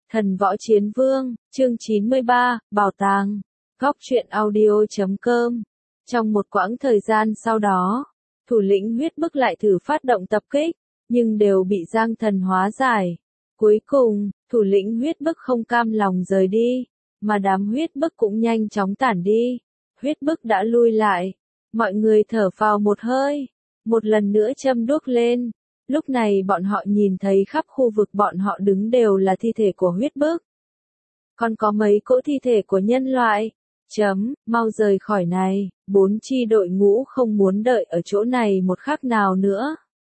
Thần Võ Chiến Vương, chương 93, Bảo tàng, góc truyện audio.com. Trong một quãng thời gian sau đó, thủ lĩnh huyết bức lại thử phát động tập kích, nhưng đều bị Giang Thần hóa giải. Cuối cùng, thủ lĩnh huyết bức không cam lòng rời đi, mà đám huyết bức cũng nhanh chóng tản đi. Huyết bức đã lui lại, mọi người thở phào một hơi, một lần nữa châm đuốc lên. Lúc này bọn họ nhìn thấy khắp khu vực bọn họ đứng đều là thi thể của huyết bức. Còn có mấy cỗ thi thể của nhân loại. Mau rời khỏi này, 4 chi đội ngũ không muốn đợi ở chỗ này một khắc nào nữa.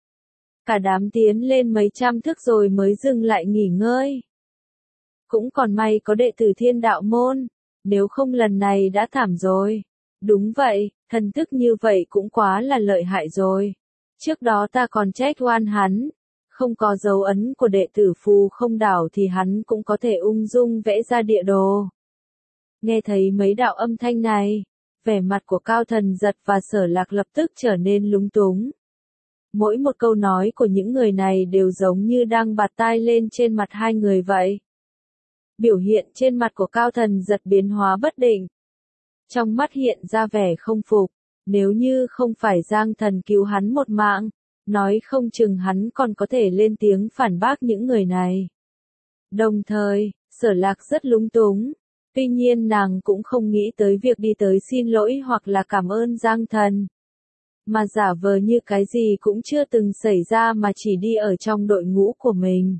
Cả đám tiến lên mấy trăm thước rồi mới dừng lại nghỉ ngơi. Cũng còn may có đệ tử Thiên Đạo Môn, nếu không lần này đã thảm rồi. Đúng vậy, thần thức như vậy cũng quá là lợi hại rồi. Trước đó ta còn trách oan hắn, không có dấu ấn của đệ tử Phù Không Đảo thì hắn cũng có thể ung dung vẽ ra địa đồ. Nghe thấy mấy đạo âm thanh này, vẻ mặt của Cao Thần Giật và Sở Lạc lập tức trở nên lúng túng. Mỗi một câu nói của những người này đều giống như đang bạt tai lên trên mặt hai người vậy. Biểu hiện trên mặt của Cao Thần Giật biến hóa bất định. Trong mắt hiện ra vẻ không phục. Nếu như không phải Giang Thần cứu hắn một mạng, nói không chừng hắn còn có thể lên tiếng phản bác những người này. Đồng thời, Sở Lạc rất lúng túng, tuy nhiên nàng cũng không nghĩ tới việc đi tới xin lỗi hoặc là cảm ơn Giang Thần. Mà giả vờ như cái gì cũng chưa từng xảy ra mà chỉ đi ở trong đội ngũ của mình.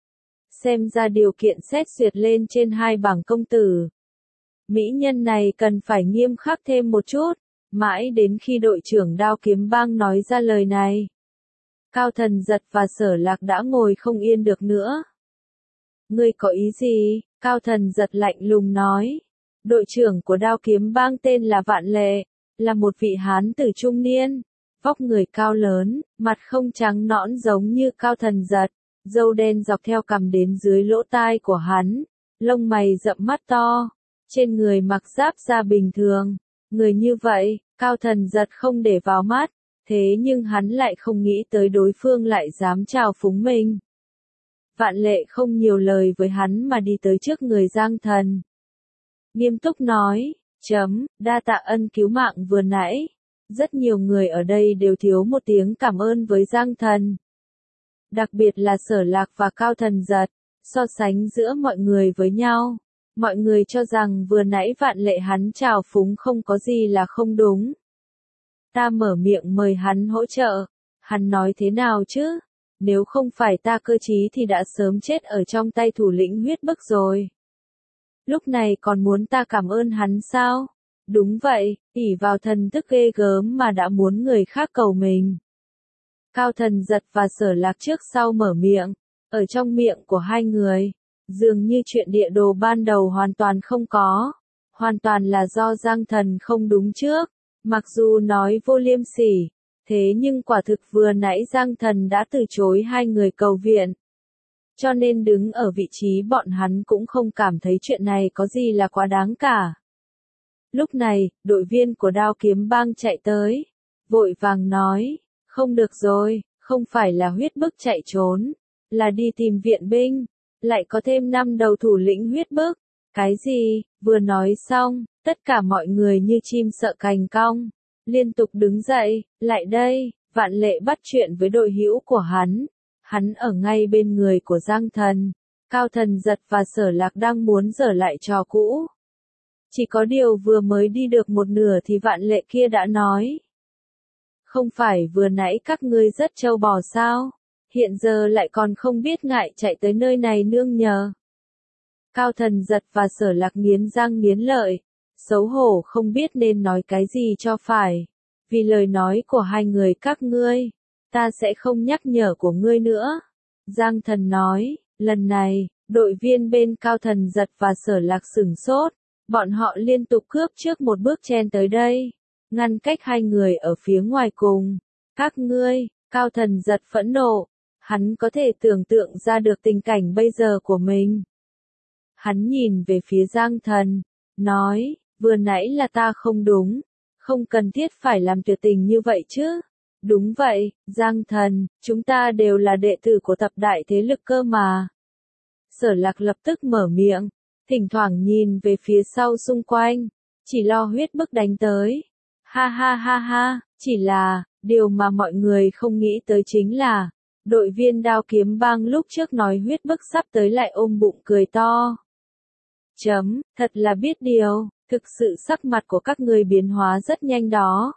Xem ra điều kiện xét duyệt lên trên 2 bảng công tử. Mỹ nhân này cần phải nghiêm khắc thêm một chút. Mãi đến khi đội trưởng Đao Kiếm Bang nói ra lời này, Cao Thần Giật và Sở Lạc đã ngồi không yên được nữa. Ngươi có ý gì? Cao Thần Giật lạnh lùng nói. Đội trưởng của Đao Kiếm Bang tên là Vạn Lệ, là một vị hán tử trung niên, vóc người cao lớn, mặt không trắng nõn giống như Cao Thần Giật, râu đen dọc theo cằm đến dưới lỗ tai của hắn, lông mày rậm mắt to, trên người mặc giáp da bình thường. Người như vậy, Cao Thần Giật không để vào mắt, thế nhưng hắn lại không nghĩ tới đối phương lại dám trào phúng mình. Vạn Lệ không nhiều lời với hắn mà đi tới trước người Giang Thần. Nghiêm túc nói, đa tạ ân cứu mạng vừa nãy. Rất nhiều người ở đây đều thiếu một tiếng cảm ơn với Giang Thần. Đặc biệt là Sở Lạc và Cao Thần Giật, so sánh giữa mọi người với nhau. Mọi người cho rằng vừa nãy Vạn Lệ hắn trào phúng không có gì là không đúng. Ta mở miệng mời hắn hỗ trợ. Hắn nói thế nào chứ? Nếu không phải ta cơ trí thì đã sớm chết ở trong tay thủ lĩnh huyết bức rồi. Lúc này còn muốn ta cảm ơn hắn sao? Đúng vậy, ỷ vào thần thức ghê gớm mà đã muốn người khác cầu mình. Cao Thần Giật và Sở Lạc trước sau mở miệng, ở trong miệng của hai người. Dường như chuyện địa đồ ban đầu hoàn toàn không có. Hoàn toàn là do Giang Thần không đúng trước. Mặc dù nói vô liêm sỉ, thế nhưng quả thực vừa nãy Giang Thần đã từ chối hai người cầu viện. Cho nên đứng ở vị trí bọn hắn cũng không cảm thấy chuyện này có gì là quá đáng cả. Lúc này, đội viên của Đao Kiếm Bang chạy tới. Vội vàng nói, không được rồi, không phải là huyết bức chạy trốn, là đi tìm viện binh. Lại có thêm 5 đầu thủ lĩnh huyết bức. Cái gì? Vừa nói xong, tất cả mọi người như chim sợ cành cong, liên tục đứng dậy, lại đây. Vạn Lệ bắt chuyện với đội hữu của hắn. Hắn ở ngay bên người của Giang Thần. Cao Thần Giật và Sở Lạc đang muốn dở lại trò cũ. Chỉ có điều vừa mới đi được một nửa thì Vạn Lệ kia đã nói. Không phải vừa nãy các ngươi rất trâu bò sao? Hiện giờ lại còn không biết ngại chạy tới nơi này nương nhờ. Cao Thần Giật và Sở Lạc nghiến răng nghiến lợi, xấu hổ không biết nên nói cái gì cho phải. Vì lời nói của hai người các ngươi, ta sẽ không nhắc nhở của ngươi nữa. Giang Thần nói, lần này, đội viên bên Cao Thần Giật và Sở Lạc sửng sốt, bọn họ liên tục cướp trước một bước chen tới đây, ngăn cách hai người ở phía ngoài cùng. Các ngươi, Cao Thần Giật phẫn nộ. Hắn có thể tưởng tượng ra được tình cảnh bây giờ của mình. Hắn nhìn về phía Giang Thần, nói, vừa nãy là ta không đúng, không cần thiết phải làm tuyệt tình như vậy chứ. Đúng vậy, Giang Thần, chúng ta đều là đệ tử của thập đại thế lực cơ mà. Sở Lạc lập tức mở miệng, thỉnh thoảng nhìn về phía sau xung quanh, chỉ lo huyết bức đánh tới. Ha ha ha ha, chỉ là, điều mà mọi người không nghĩ tới chính là, đội viên Đao Kiếm Bang lúc trước nói huyết bức sắp tới lại ôm bụng cười to. Thật là biết điều, thực sự sắc mặt của các người biến hóa rất nhanh đó.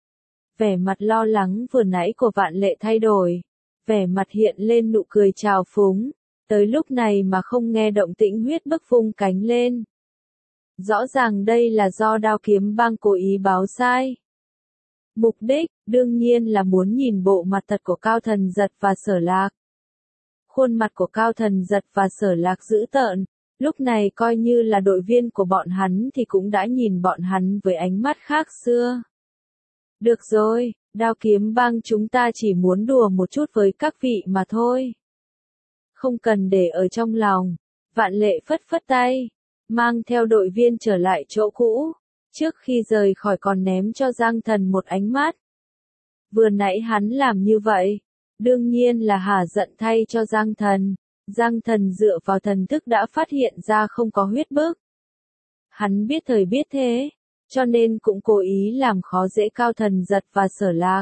Vẻ mặt lo lắng vừa nãy của Vạn Lệ thay đổi, vẻ mặt hiện lên nụ cười trào phúng, tới lúc này mà không nghe động tĩnh huyết bức vung cánh lên. Rõ ràng đây là do Đao Kiếm Bang cố ý báo sai. Mục đích, đương nhiên là muốn nhìn bộ mặt thật của Cao Thần Giật và Sở Lạc. Khuôn mặt của Cao Thần Giật và Sở Lạc dữ tợn, lúc này coi như là đội viên của bọn hắn thì cũng đã nhìn bọn hắn với ánh mắt khác xưa. Được rồi, Đao Kiếm Bang chúng ta chỉ muốn đùa một chút với các vị mà thôi. Không cần để ở trong lòng. Vạn Lệ phất phất tay, mang theo đội viên trở lại chỗ cũ, trước khi rời khỏi còn ném cho Giang Thần một ánh mắt. Vừa nãy hắn làm như vậy, đương nhiên là hả giận thay cho Giang Thần. Giang Thần dựa vào thần thức đã phát hiện ra không có huyết bức. Hắn biết thời biết thế, cho nên cũng cố ý làm khó dễ Cao Thần Giật và Sở Lạc.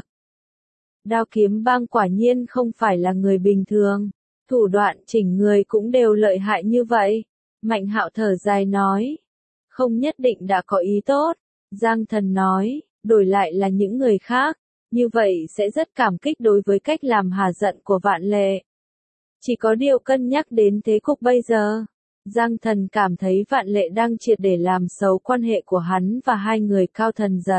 Đao Kiếm Bang quả nhiên không phải là người bình thường, thủ đoạn chỉnh người cũng đều lợi hại như vậy. Mạnh Hạo thở dài nói, không nhất định đã có ý tốt. Giang Thần nói, đổi lại là những người khác, như vậy sẽ rất cảm kích đối với cách làm hà giận của Vạn Lệ. Chỉ có điều cân nhắc đến thế cục bây giờ, Giang Thần cảm thấy Vạn Lệ đang triệt để làm xấu quan hệ của hắn và hai người Cao Thần Giật.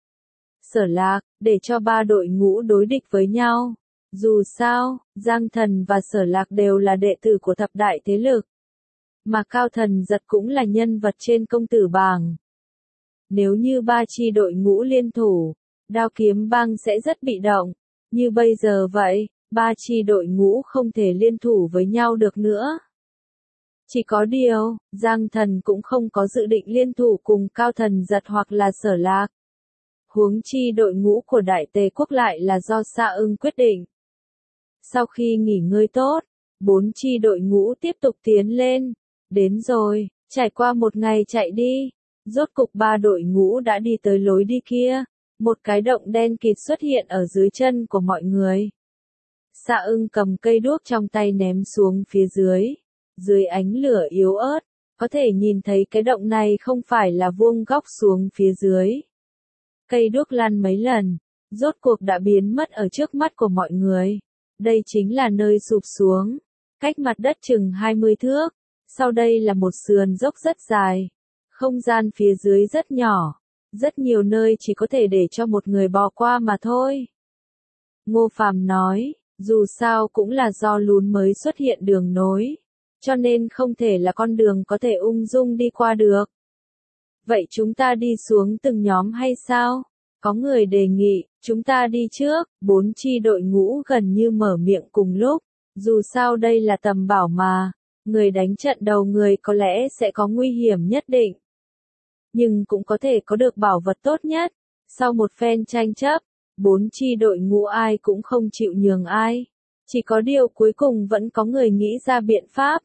Sở Lạc, để cho ba đội ngũ đối địch với nhau. Dù sao, Giang Thần và Sở Lạc đều là đệ tử của thập đại thế lực. Mà Cao Thần Giật cũng là nhân vật trên công tử bảng. Nếu như ba chi đội ngũ liên thủ, Đao Kiếm Bang sẽ rất bị động. Như bây giờ vậy, ba chi đội ngũ không thể liên thủ với nhau được nữa. Chỉ có điều, Giang Thần cũng không có dự định liên thủ cùng Cao Thần Giật hoặc là Sở Lạc. Huống chi đội ngũ của Đại Tề Quốc lại là do Sa Ưng quyết định. Sau khi nghỉ ngơi tốt, 4 chi đội ngũ tiếp tục tiến lên. Đến rồi, trải qua một ngày chạy đi, rốt cục ba đội ngũ đã đi tới lối đi kia. Một cái động đen kịt xuất hiện ở dưới chân của mọi người. Sa Ưng cầm cây đuốc trong tay ném xuống phía dưới. Dưới ánh lửa yếu ớt, có thể nhìn thấy cái động này không phải là vuông góc xuống phía dưới. Cây đuốc lăn mấy lần, rốt cuộc đã biến mất ở trước mắt của mọi người. Đây chính là nơi sụp xuống, cách mặt đất chừng 20 thước. Sau đây là một sườn dốc rất dài. Không gian phía dưới rất nhỏ. Rất nhiều nơi chỉ có thể để cho một người bò qua mà thôi. Ngô Phàm nói, dù sao cũng là do lún mới xuất hiện đường nối. Cho nên không thể là con đường có thể ung dung đi qua được. Vậy chúng ta đi xuống từng nhóm hay sao? Có người đề nghị, chúng ta đi trước. 4 chi đội ngũ gần như mở miệng cùng lúc. Dù sao đây là tầm bảo mà. Người đánh trận đầu người có lẽ sẽ có nguy hiểm nhất định. Nhưng cũng có thể có được bảo vật tốt nhất. Sau một phen tranh chấp, 4 chi đội ngũ ai cũng không chịu nhường ai. Chỉ có điều cuối cùng vẫn có người nghĩ ra biện pháp.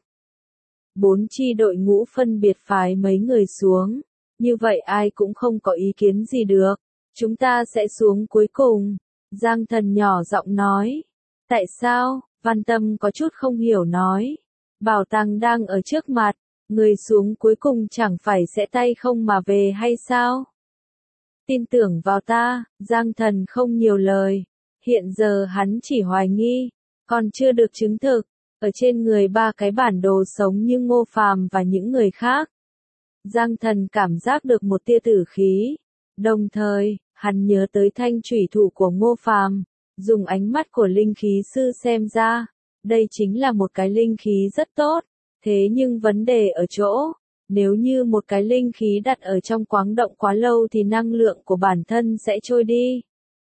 4 chi đội ngũ phân biệt phái mấy người xuống. Như vậy ai cũng không có ý kiến gì được. Chúng ta sẽ xuống cuối cùng. Giang Thần nhỏ giọng nói. Tại sao? Văn Tâm có chút không hiểu nói. Bảo tàng đang ở trước mặt. Người xuống cuối cùng chẳng phải sẽ tay không mà về hay sao? Tin tưởng vào ta, Giang Thần không nhiều lời. Hiện giờ hắn chỉ hoài nghi, còn chưa được chứng thực. Ở trên người ba cái bản đồ sống như Ngô Phàm và những người khác. Giang Thần cảm giác được một tia tử khí. Đồng thời, hắn nhớ tới thanh chủy thủ của Ngô Phàm, dùng ánh mắt của linh khí sư xem ra, đây chính là một cái linh khí rất tốt. Thế nhưng vấn đề ở chỗ, nếu như một cái linh khí đặt ở trong quáng động quá lâu thì năng lượng của bản thân sẽ trôi đi.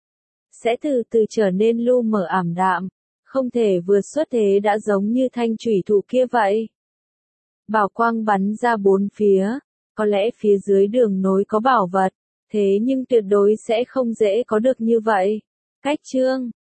Sẽ từ từ trở nên lu mờ ảm đạm, không thể vừa xuất thế đã giống như thanh chủy thủ kia vậy. Bảo quang bắn ra bốn phía, có lẽ phía dưới đường nối có bảo vật, thế nhưng tuyệt đối sẽ không dễ có được như vậy. Cách chương